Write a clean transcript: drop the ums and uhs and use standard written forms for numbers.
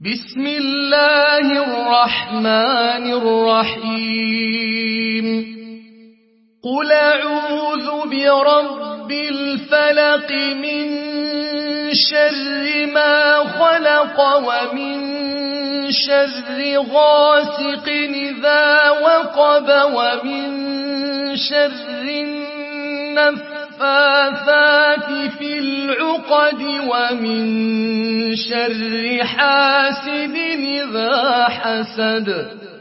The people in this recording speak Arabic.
بسم الله الرحمن الرحيم قل أعوذ برب الفلق من شر ما خلق ومن شر غاسق إذا وقب ومن شر النفاثات في العقد ومن شر حاسد إذا حسد